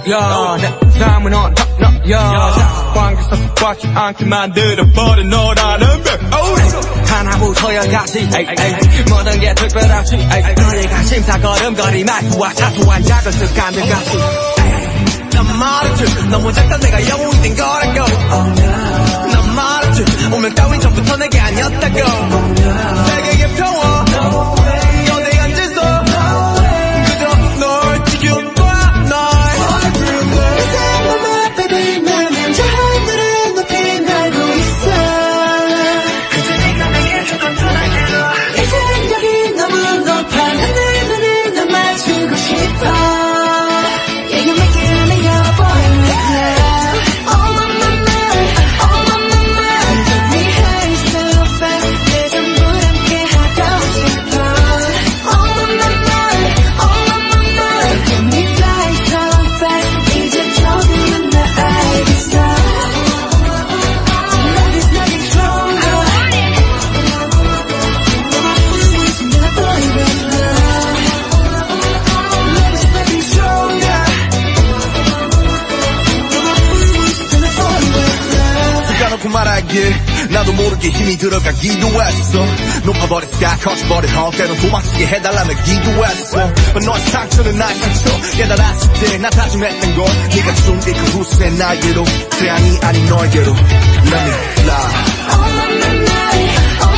야, 내 삶은 야, 관계 섭섭하지 않게 만들어버린 너라는 별. 하나부터 열까지 모든 게 특별하지. 너희가 심사걸음거리 말투와 사소한 작은 습관들까지. 난 말했지 너무 작다 내가 영웅이 된 거라고. 난 말했지 운명 따윈 전부터 내게 아니었다고. 내게 평화 연애 안 됐어. 그저 널 지켜봐 날. 말하길 나도 모르게 힘이 들어가기도 했어. 높아버린 sky 커져버린 헛 때론 도망치게 해달라며 기도했어. 너의 상처는 나의 상처 깨달았을 때 나 다짐했던 건 네가 준비 그 후세 나에게로 태양이 아닌 너에게로 Let me fly.